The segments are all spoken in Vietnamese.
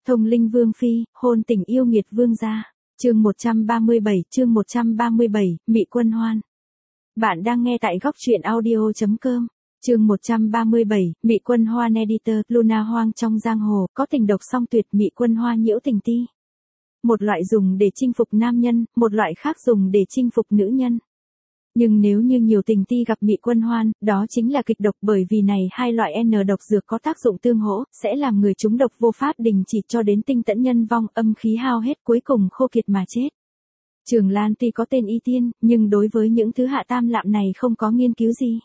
Thông linh vương phi, hôn tình yêu nghiệt vương gia. Chương 137, Mị Quân Hoan. Bạn đang nghe tại góc truyện audio.com. Chương 137, Mị Quân Hoan editor, Luna hoang trong giang hồ, có tình độc song tuyệt, Mị Quân Hoa nhiễu tình ti. Một loại dùng để chinh phục nam nhân, một loại khác dùng để chinh phục nữ nhân. Nhưng nếu như nhiều tình ti gặp Mị Quân Hoan, đó chính là kịch độc, bởi vì này hai loại N độc dược có tác dụng tương hỗ, sẽ làm người trúng độc vô pháp đình chỉ cho đến tinh tẫn nhân vong, âm khí hao hết, cuối cùng khô kiệt mà chết. Trường Lan tuy có tên y tiên, nhưng đối với những thứ hạ tam lạm này không có nghiên cứu gì.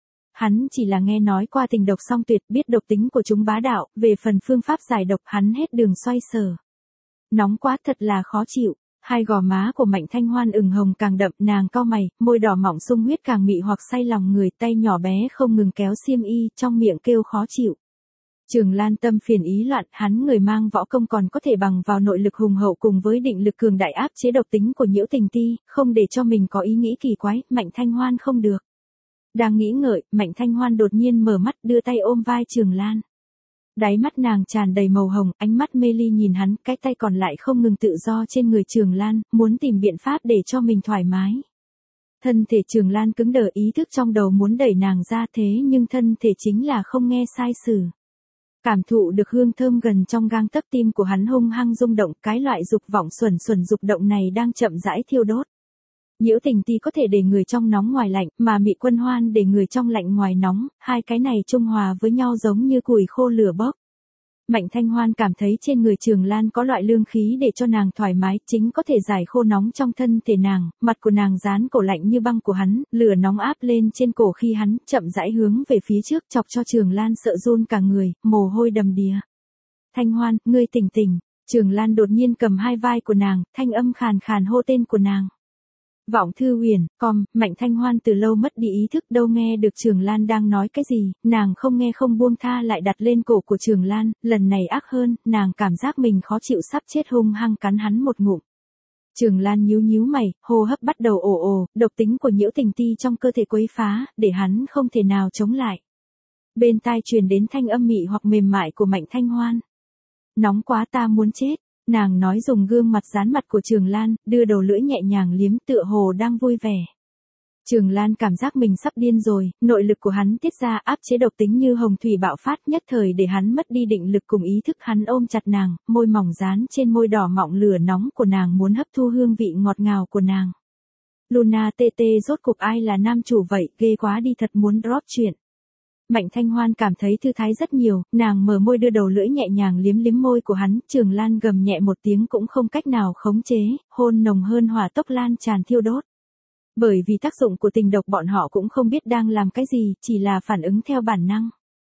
Hắn chỉ là nghe nói qua tình độc song tuyệt, biết độc tính của chúng bá đạo, về phần phương pháp giải độc hắn hết đường xoay sở. Nóng quá, thật là khó chịu. Hai gò má của Mạnh Thanh Hoan ửng hồng càng đậm, nàng cau mày, môi đỏ mọng sung huyết càng mị hoặc say lòng người, tay nhỏ bé không ngừng kéo xiêm y, trong miệng kêu khó chịu. Trường Lan tâm phiền ý loạn, hắn người mang võ công còn có thể bằng vào nội lực hùng hậu cùng với định lực cường đại áp chế độc tính của nhiễu tình ti, không để cho mình có ý nghĩ kỳ quái, Mạnh Thanh Hoan không được. Đang nghĩ ngợi, Mạnh Thanh Hoan đột nhiên mở mắt, đưa tay ôm vai Trường Lan. Đáy mắt nàng tràn đầy màu hồng, ánh mắt mê ly nhìn hắn, cái tay còn lại không ngừng tự do trên người Trường Lan, muốn tìm biện pháp để cho mình thoải mái. Thân thể Trường Lan cứng đờ, ý thức trong đầu muốn đẩy nàng ra, thế nhưng thân thể chính là không nghe sai sử. Cảm thụ được hương thơm gần trong gang tấc tim của hắn hung hăng rung động, cái loại dục vọng xuẩn dục động này đang chậm rãi thiêu đốt. Nhiễu tình ti có thể để người trong nóng ngoài lạnh, mà Mị Quân Hoan để người trong lạnh ngoài nóng, hai cái này trung hòa với nhau giống như củi khô lửa bốc. Mạnh Thanh Hoan cảm thấy trên người Trường Lan có loại lương khí để cho nàng thoải mái, chính có thể giải khô nóng trong thân thể nàng, mặt của nàng dán cổ lạnh như băng của hắn, lửa nóng áp lên trên cổ khi hắn chậm rãi hướng về phía trước, chọc cho Trường Lan sợ run cả người, mồ hôi đầm đìa. Thanh Hoan, ngươi tỉnh tỉnh. Trường Lan đột nhiên cầm hai vai của nàng, thanh âm khàn khàn hô tên của nàng. Vọng Thư Huyền, Mạnh Thanh Hoan từ lâu mất đi ý thức, đâu nghe được Trường Lan đang nói cái gì, nàng không nghe không buông tha lại đặt lên cổ của Trường Lan, lần này ác hơn, nàng cảm giác mình khó chịu sắp chết, hung hăng cắn hắn một ngụm. Trường Lan nhíu mày, hô hấp bắt đầu ồ, độc tính của nhiễu tình ti trong cơ thể quấy phá, để hắn không thể nào chống lại. Bên tai truyền đến thanh âm mị hoặc mềm mại của Mạnh Thanh Hoan. Nóng quá, ta muốn chết. Nàng nói, dùng gương mặt dán mặt của Trường Lan, đưa đầu lưỡi nhẹ nhàng liếm, tựa hồ đang vui vẻ. Trường Lan cảm giác mình sắp điên rồi, nội lực của hắn tiết ra áp chế độc tính như hồng thủy bạo phát, nhất thời để hắn mất đi định lực cùng ý thức. Hắn ôm chặt nàng, môi mỏng dán trên môi đỏ mọng lửa nóng của nàng, muốn hấp thu hương vị ngọt ngào của nàng. Luna tê, rốt cục ai là nam chủ vậy, ghê quá đi, thật muốn drop chuyện. Mạnh Thanh Hoan cảm thấy thư thái rất nhiều, nàng mở môi đưa đầu lưỡi nhẹ nhàng liếm môi của hắn, Trường Lan gầm nhẹ một tiếng cũng không cách nào khống chế, hôn nồng hơn hỏa tốc lan tràn thiêu đốt. Bởi vì tác dụng của tình độc bọn họ cũng không biết đang làm cái gì, chỉ là phản ứng theo bản năng.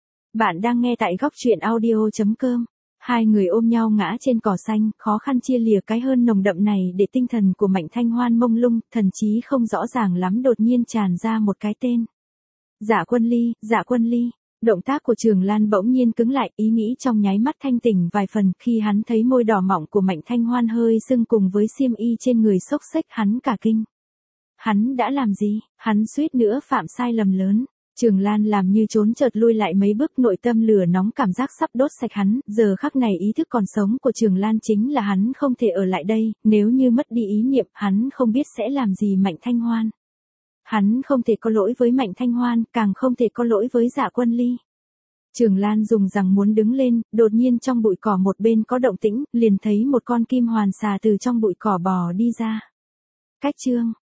Bạn đang nghe tại góc truyện audio.com. Hai người ôm nhau ngã trên cỏ xanh, khó khăn chia lìa cái hơn nồng đậm này để tinh thần của Mạnh Thanh Hoan mông lung, thần trí không rõ ràng lắm, đột nhiên tràn ra một cái tên. Dạ Quân Ly. Động tác của Trường Lan bỗng nhiên cứng lại, ý nghĩ trong nháy mắt thanh tỉnh vài phần, khi hắn thấy môi đỏ mọng của Mạnh Thanh Hoan hơi sưng cùng với xiêm y trên người xốc xếch, hắn cả kinh. Hắn đã làm gì? Hắn suýt nữa phạm sai lầm lớn. Trường Lan làm như trốn chợt lui lại mấy bước, nội tâm lửa nóng cảm giác sắp đốt sạch hắn, giờ khắc này ý thức còn sống của Trường Lan chính là hắn không thể ở lại đây, nếu như mất đi ý niệm, hắn không biết sẽ làm gì Mạnh Thanh Hoan. Hắn không thể có lỗi với Mạnh Thanh Hoan, càng không thể có lỗi với Dạ Quân Ly. Trường Lan dùng rằng muốn đứng lên, đột nhiên trong bụi cỏ một bên có động tĩnh, liền thấy một con kim hoàn xà từ trong bụi cỏ bò đi ra. Cách chương,